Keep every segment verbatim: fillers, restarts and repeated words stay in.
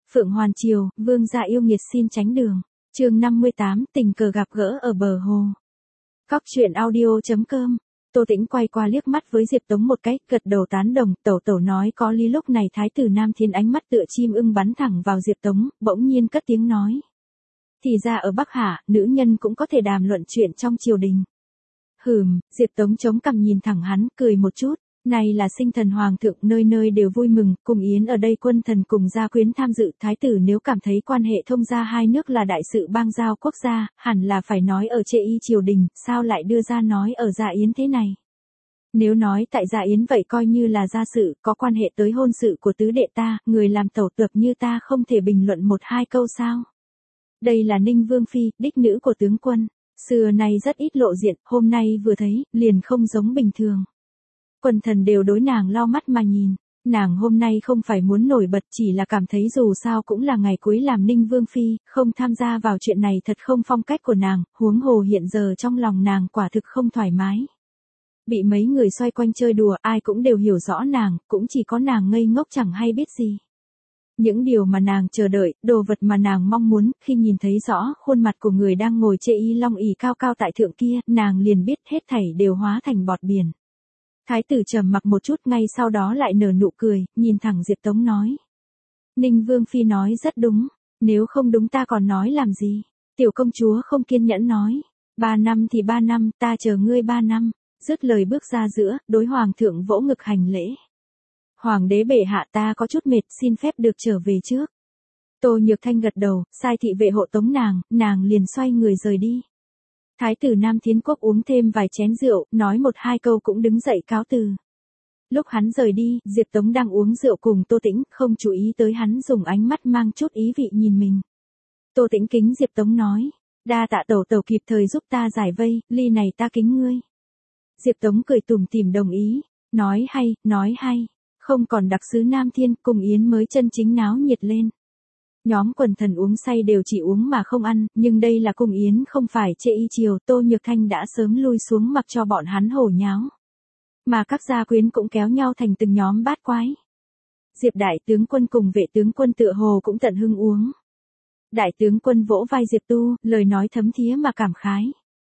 Phượng Hoàn Triều, vương gia yêu nghiệt xin tránh đường. Chương năm mươi tám, tình cờ gặp gỡ ở bờ hồ. Cóc truyện audio chấm com. Tô Tĩnh quay qua liếc mắt với Diệp Tống một cái, gật đầu tán đồng, tẩu tẩu nói có lý. Lúc này Thái tử Nam Thiên ánh mắt tựa chim ưng bắn thẳng vào Diệp Tống, bỗng nhiên cất tiếng nói. Thì ra ở Bắc Hạ, nữ nhân cũng có thể đàm luận chuyện trong triều đình. Hừm, Diệp Tống chống cằm nhìn thẳng hắn, cười một chút. Này là sinh thần hoàng thượng, nơi nơi đều vui mừng, cùng yến ở đây quân thần cùng gia quyến tham dự. Thái tử nếu cảm thấy quan hệ thông gia hai nước là đại sự bang giao quốc gia, hẳn là phải nói ở Trệ Y triều đình, sao lại đưa ra nói ở gia yến thế này? Nếu nói tại gia yến vậy coi như là gia sự, có quan hệ tới hôn sự của tứ đệ ta, người làm tẩu tược như ta không thể bình luận một hai câu sao? Đây là Ninh Vương Phi, đích nữ của tướng quân, xưa nay rất ít lộ diện, hôm nay vừa thấy, liền không giống bình thường. Quần thần đều đối nàng lo mắt mà nhìn, nàng hôm nay không phải muốn nổi bật, chỉ là cảm thấy dù sao cũng là ngày cuối làm Ninh Vương Phi, không tham gia vào chuyện này thật không phong cách của nàng, huống hồ hiện giờ trong lòng nàng quả thực không thoải mái. Bị mấy người xoay quanh chơi đùa, ai cũng đều hiểu rõ nàng, cũng chỉ có nàng ngây ngốc chẳng hay biết gì. Những điều mà nàng chờ đợi, đồ vật mà nàng mong muốn, khi nhìn thấy rõ khuôn mặt của người đang ngồi Trệ Y long ỷ cao cao tại thượng kia, nàng liền biết hết thảy đều hóa thành bọt biển. Thái tử trầm mặc một chút, ngay sau đó lại nở nụ cười, nhìn thẳng Diệp Tống nói. Ninh Vương Phi nói rất đúng, nếu không đúng ta còn nói làm gì? Tiểu công chúa không kiên nhẫn nói. Ba năm thì ba năm, ta chờ ngươi ba năm. Dứt lời bước ra giữa, đối hoàng thượng vỗ ngực hành lễ. Hoàng đế bệ hạ, ta có chút mệt, xin phép được trở về trước. Tô Nhược Thanh gật đầu, sai thị vệ hộ tống nàng, nàng liền xoay người rời đi. Thái tử Nam Thiến Quốc uống thêm vài chén rượu, nói một hai câu cũng đứng dậy cáo từ. Lúc hắn rời đi, Diệp Tống đang uống rượu cùng Tô Tĩnh, không chú ý tới hắn dùng ánh mắt mang chút ý vị nhìn mình. Tô Tĩnh kính Diệp Tống nói, đa tạ tẩu tẩu kịp thời giúp ta giải vây, ly này ta kính ngươi. Diệp Tống cười tủm tỉm đồng ý, nói hay, nói hay, không còn đặc sứ Nam Thiên, cùng yến mới chân chính náo nhiệt lên. Nhóm quần thần uống say đều chỉ uống mà không ăn, nhưng đây là cung yến không phải Trệ Y triều, Tô Nhược Thanh đã sớm lui xuống mặc cho bọn hắn hổ nháo. Mà các gia quyến cũng kéo nhau thành từng nhóm bát quái. Diệp đại tướng quân cùng vệ tướng quân tựa hồ cũng tận hưng uống. Đại tướng quân vỗ vai Diệp Tu, lời nói thấm thía mà cảm khái.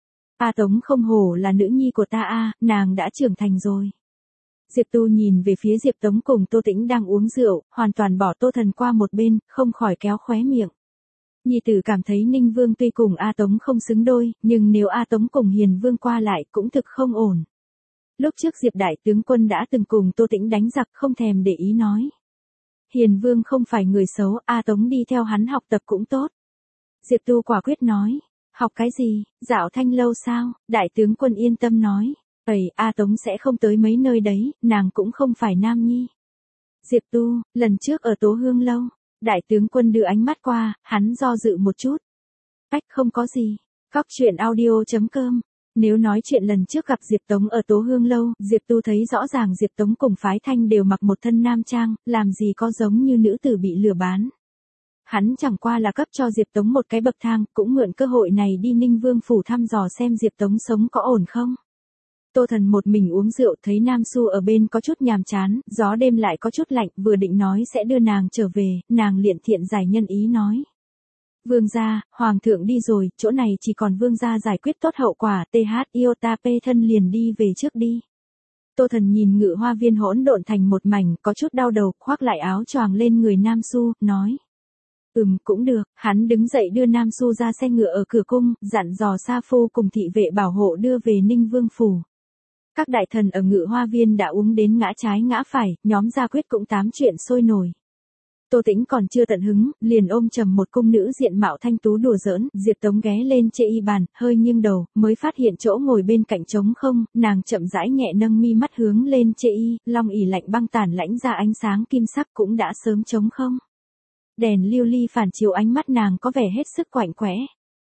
A Tống không hổ là nữ nhi của ta a, nàng đã trưởng thành rồi. Diệp Tu nhìn về phía Diệp Tống cùng Tô Tĩnh đang uống rượu, hoàn toàn bỏ Tô Thần qua một bên, không khỏi kéo khóe miệng. Nhi tử cảm thấy Ninh Vương tuy cùng A Tống không xứng đôi, nhưng nếu A Tống cùng Hiền Vương qua lại cũng thực không ổn. Lúc trước Diệp đại tướng quân đã từng cùng Tô Tĩnh đánh giặc, không thèm để ý nói. Hiền Vương không phải người xấu, A Tống đi theo hắn học tập cũng tốt. Diệp Tu quả quyết nói, học cái gì, dạo thanh lâu sao? Đại tướng quân yên tâm nói. Vậy, A Tống sẽ không tới mấy nơi đấy, nàng cũng không phải nam nhi. Diệp Tu, lần trước ở Tố Hương lâu, đại tướng quân đưa ánh mắt qua, hắn do dự một chút. Cách không có gì. Cóc truyện audio chấm com. Nếu nói chuyện lần trước gặp Diệp Tống ở Tố Hương lâu, Diệp Tu thấy rõ ràng Diệp Tống cùng phái thanh đều mặc một thân nam trang, làm gì có giống như nữ tử bị lừa bán. Hắn chẳng qua là cấp cho Diệp Tống một cái bậc thang, cũng mượn cơ hội này đi Ninh Vương phủ thăm dò xem Diệp Tống sống có ổn không. Tô Thần một mình uống rượu, thấy Nam Xu ở bên có chút nhàm chán, gió đêm lại có chút lạnh, vừa định nói sẽ đưa nàng trở về, nàng liền thiện giải nhân ý nói. Vương gia, hoàng thượng đi rồi, chỗ này chỉ còn vương gia giải quyết tốt hậu quả, th iota p thân liền đi về trước đi. Tô Thần nhìn ngự hoa viên hỗn độn thành một mảnh, có chút đau đầu, khoác lại áo choàng lên người Nam Xu, nói. Ừm, cũng được, hắn đứng dậy đưa Nam Xu ra xe ngựa ở cửa cung, dặn dò Sa Phu cùng thị vệ bảo hộ đưa về Ninh Vương phủ. Các đại thần ở ngự hoa viên đã uống đến ngã trái ngã phải, nhóm gia quyết cũng tám chuyện sôi nổi. Tô Tĩnh còn chưa tận hứng, liền ôm chầm một cung nữ diện mạo thanh tú đùa giỡn, Diệp Tống ghé lên Trệ Y bàn, hơi nghiêng đầu, mới phát hiện chỗ ngồi bên cạnh trống không, nàng chậm rãi nhẹ nâng mi mắt hướng lên Trệ Y, long ỷ lạnh băng tản lãnh ra ánh sáng kim sắc cũng đã sớm trống không. Đèn lưu ly phản chiếu ánh mắt nàng có vẻ hết sức quạnh quẽ.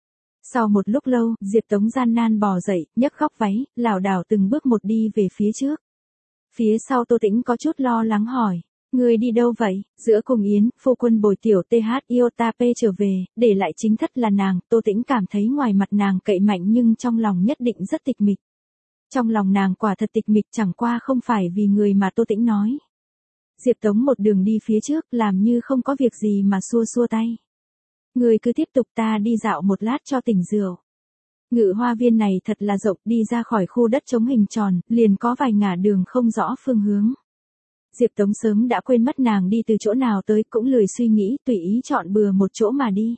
Sau một lúc lâu, Diệp Tống gian nan bò dậy, nhấc góc váy, lảo đảo từng bước một đi về phía trước. Phía sau Tô Tĩnh có chút lo lắng hỏi, người đi đâu vậy? Giữa cùng yến, phu quân bồi tiểu th iota p trở về, để lại chính thất là nàng. Tô Tĩnh cảm thấy ngoài mặt nàng cậy mạnh nhưng trong lòng nhất định rất tịch mịch. Trong lòng nàng quả thật tịch mịch, chẳng qua không phải vì người mà Tô Tĩnh nói. Diệp Tống một đường đi phía trước làm như không có việc gì mà xua xua tay. Người cứ tiếp tục, ta đi dạo một lát cho tỉnh rượu. Ngự hoa viên này thật là rộng, đi ra khỏi khu đất trống hình tròn, liền có vài ngả đường không rõ phương hướng. Diệp Tống sớm đã quên mất nàng đi từ chỗ nào tới, cũng lười suy nghĩ, tùy ý chọn bừa một chỗ mà đi.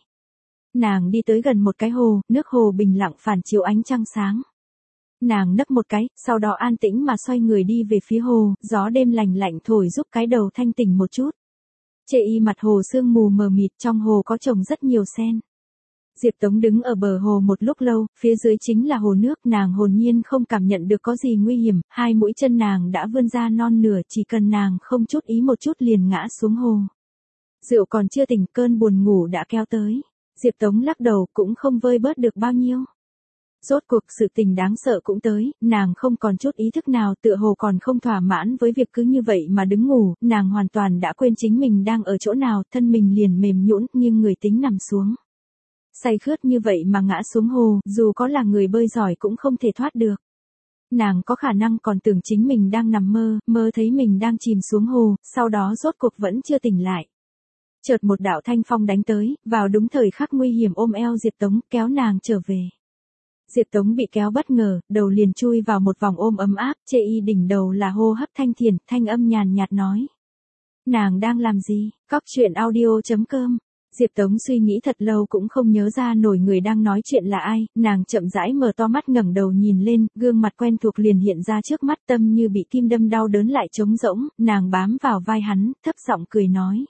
Nàng đi tới gần một cái hồ, nước hồ bình lặng phản chiếu ánh trăng sáng. Nàng nấc một cái, sau đó an tĩnh mà xoay người đi về phía hồ, gió đêm lành lạnh thổi giúp cái đầu thanh tỉnh một chút. Chê y mặt hồ sương mù mờ mịt, trong hồ có trồng rất nhiều sen. Diệp Tống đứng ở bờ hồ một lúc lâu, phía dưới chính là hồ nước, nàng hồn nhiên không cảm nhận được có gì nguy hiểm, hai mũi chân nàng đã vươn ra non nửa, chỉ cần nàng không chút ý một chút liền ngã xuống hồ. Rượu còn chưa tỉnh, cơn buồn ngủ đã kéo tới. Diệp Tống lắc đầu, cũng không vơi bớt được bao nhiêu. Rốt cuộc sự tình đáng sợ cũng tới, nàng không còn chút ý thức nào, tựa hồ còn không thỏa mãn với việc cứ như vậy mà đứng ngủ, nàng hoàn toàn đã quên chính mình đang ở chỗ nào, thân mình liền mềm nhũn, nhưng người tính nằm xuống. Say khướt như vậy mà ngã xuống hồ, dù có là người bơi giỏi cũng không thể thoát được. Nàng có khả năng còn tưởng chính mình đang nằm mơ, mơ thấy mình đang chìm xuống hồ, sau đó rốt cuộc vẫn chưa tỉnh lại. Chợt một đạo thanh phong đánh tới, vào đúng thời khắc nguy hiểm ôm eo Diệp Tống, kéo nàng trở về. Diệp Tống bị kéo bất ngờ, đầu liền chui vào một vòng ôm ấm áp, chê y đỉnh đầu là hô hấp thanh thiền, thanh âm nhàn nhạt nói. Nàng đang làm gì? Cóc truyện audio chấm com. Diệp Tống suy nghĩ thật lâu cũng không nhớ ra nổi người đang nói chuyện là ai, nàng chậm rãi mở to mắt ngẩng đầu nhìn lên, gương mặt quen thuộc liền hiện ra trước mắt, tâm như bị kim đâm đau đớn lại trống rỗng, nàng bám vào vai hắn, thấp giọng cười nói.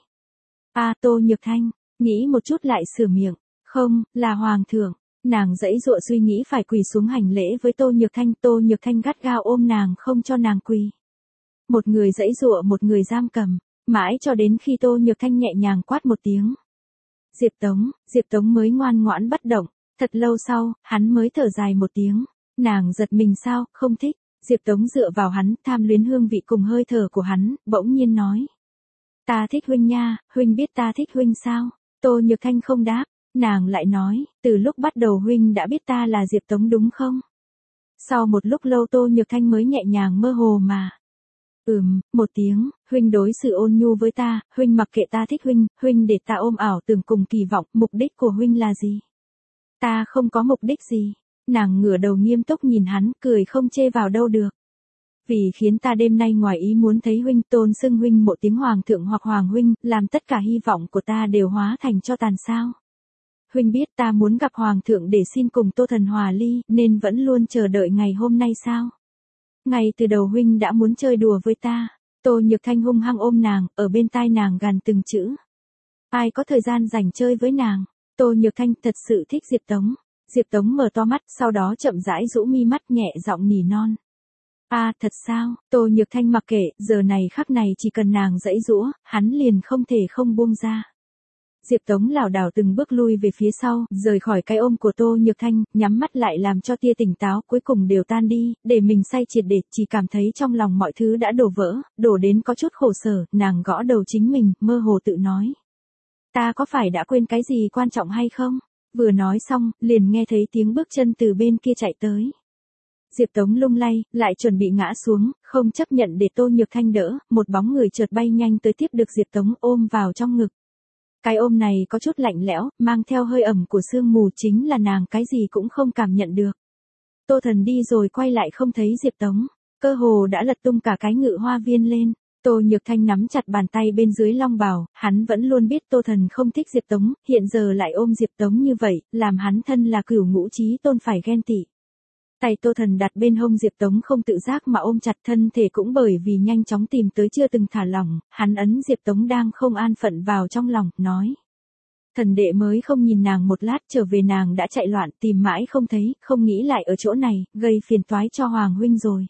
A à, Tô Nhược Thanh, nghĩ một chút lại sửa miệng, không, là Hoàng thượng. Nàng dãy dụa suy nghĩ phải quỳ xuống hành lễ với Tô Nhược Thanh, Tô Nhược Thanh gắt gao ôm nàng không cho nàng quỳ. Một người dãy dụa một người giam cầm, mãi cho đến khi Tô Nhược Thanh nhẹ nhàng quát một tiếng. Diệp Tống, Diệp Tống mới ngoan ngoãn bất động, thật lâu sau, hắn mới thở dài một tiếng, nàng giật mình sao, không thích, Diệp Tống dựa vào hắn, tham luyến hương vị cùng hơi thở của hắn, bỗng nhiên nói. Ta thích huynh nha, huynh biết ta thích huynh sao, Tô Nhược Thanh không đáp. Nàng lại nói, từ lúc bắt đầu huynh đã biết ta là Diệp Tống đúng không? Sau một lúc lâu Tô Nhược Thanh mới nhẹ nhàng mơ hồ mà. Ừm, một tiếng, huynh đối xử ôn nhu với ta, huynh mặc kệ ta thích huynh, huynh để ta ôm ảo tưởng cùng kỳ vọng, mục đích của huynh là gì? Ta không có mục đích gì. Nàng ngửa đầu nghiêm túc nhìn hắn, cười không chê vào đâu được. Vì khiến ta đêm nay ngoài ý muốn thấy huynh, tôn xưng huynh một tiếng hoàng thượng hoặc hoàng huynh, làm tất cả hy vọng của ta đều hóa thành cho tàn sao? Huynh biết ta muốn gặp Hoàng thượng để xin cùng Tô Thần hòa ly, nên vẫn luôn chờ đợi ngày hôm nay sao? Ngay từ đầu huynh đã muốn chơi đùa với ta. Tô Nhược Thanh hung hăng ôm nàng, ở bên tai nàng gằn từng chữ. Ai có thời gian rảnh chơi với nàng? Tô Nhược Thanh thật sự thích Diệp Tống. Diệp Tống mở to mắt, sau đó chậm rãi rũ mi mắt nhẹ giọng nỉ non. A à, thật sao? Tô Nhược Thanh mặc kệ, giờ này khắc này chỉ cần nàng dãy giũa, hắn liền không thể không buông ra. Diệp Tống lảo đảo từng bước lui về phía sau, rời khỏi cái ôm của Tô Nhược Thanh, nhắm mắt lại làm cho tia tỉnh táo cuối cùng đều tan đi, để mình say triệt để, chỉ cảm thấy trong lòng mọi thứ đã đổ vỡ, đổ đến có chút khổ sở, nàng gõ đầu chính mình, mơ hồ tự nói. Ta có phải đã quên cái gì quan trọng hay không? Vừa nói xong, liền nghe thấy tiếng bước chân từ bên kia chạy tới. Diệp Tống lung lay, lại chuẩn bị ngã xuống, không chấp nhận để Tô Nhược Thanh đỡ, một bóng người chợt bay nhanh tới tiếp được Diệp Tống ôm vào trong ngực. Cái ôm này có chút lạnh lẽo, mang theo hơi ẩm của sương mù, chính là nàng cái gì cũng không cảm nhận được. Tô Thần đi rồi quay lại không thấy Diệp Tống, cơ hồ đã lật tung cả cái ngự hoa viên lên. Tô Nhược Thanh nắm chặt bàn tay bên dưới long bào, hắn vẫn luôn biết Tô Thần không thích Diệp Tống, hiện giờ lại ôm Diệp Tống như vậy, làm hắn thân là cửu ngũ chí tôn phải ghen tị. Tay Tô Thần đặt bên hông Diệp Tống không tự giác mà ôm chặt, thân thể cũng bởi vì nhanh chóng tìm tới chưa từng thả lỏng, hắn ấn Diệp Tống đang không an phận vào trong lòng, nói. Thần đệ mới không nhìn nàng một lát, trở về nàng đã chạy loạn, tìm mãi không thấy, không nghĩ lại ở chỗ này, gây phiền toái cho Hoàng huynh rồi.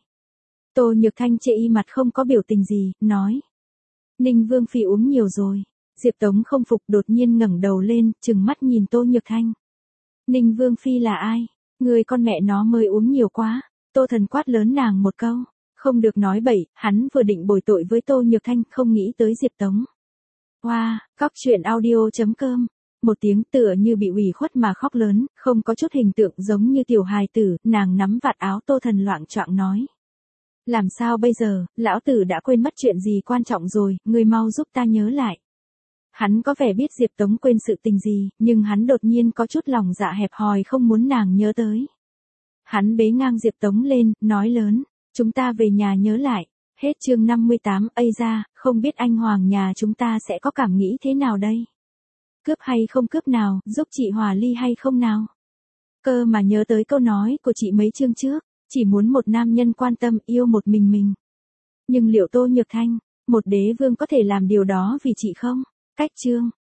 Tô Nhược Thanh chê y mặt không có biểu tình gì, nói. Ninh Vương Phi uống nhiều rồi. Diệp Tống không phục, đột nhiên ngẩng đầu lên, trừng mắt nhìn Tô Nhược Thanh. Ninh Vương Phi là ai? Người con mẹ nó mới uống nhiều quá. Tô Thần quát lớn nàng một câu. Không được nói bậy, hắn vừa định bồi tội với Tô Nhược Thanh, không nghĩ tới Diệp Tống. Wow, cóc truyện audio chấm com. Một tiếng tựa như bị ủy khuất mà khóc lớn, không có chút hình tượng giống như tiểu hài tử, nàng nắm vạt áo Tô Thần loạng choạng nói. Làm sao bây giờ, lão tử đã quên mất chuyện gì quan trọng rồi, ngươi mau giúp ta nhớ lại. Hắn có vẻ biết Diệp Tống quên sự tình gì, nhưng hắn đột nhiên có chút lòng dạ hẹp hòi không muốn nàng nhớ tới. Hắn bế ngang Diệp Tống lên, nói lớn, chúng ta về nhà nhớ lại. Hết chương năm mươi tám, ây ra, không biết anh Hoàng nhà chúng ta sẽ có cảm nghĩ thế nào đây? Cướp hay không cướp nào, giúp chị hòa ly hay không nào? Cơ mà nhớ tới câu nói của chị mấy chương trước, chỉ muốn một nam nhân quan tâm yêu một mình mình. Nhưng liệu Tô Nhược Thanh, một đế vương có thể làm điều đó vì chị không? Cách chương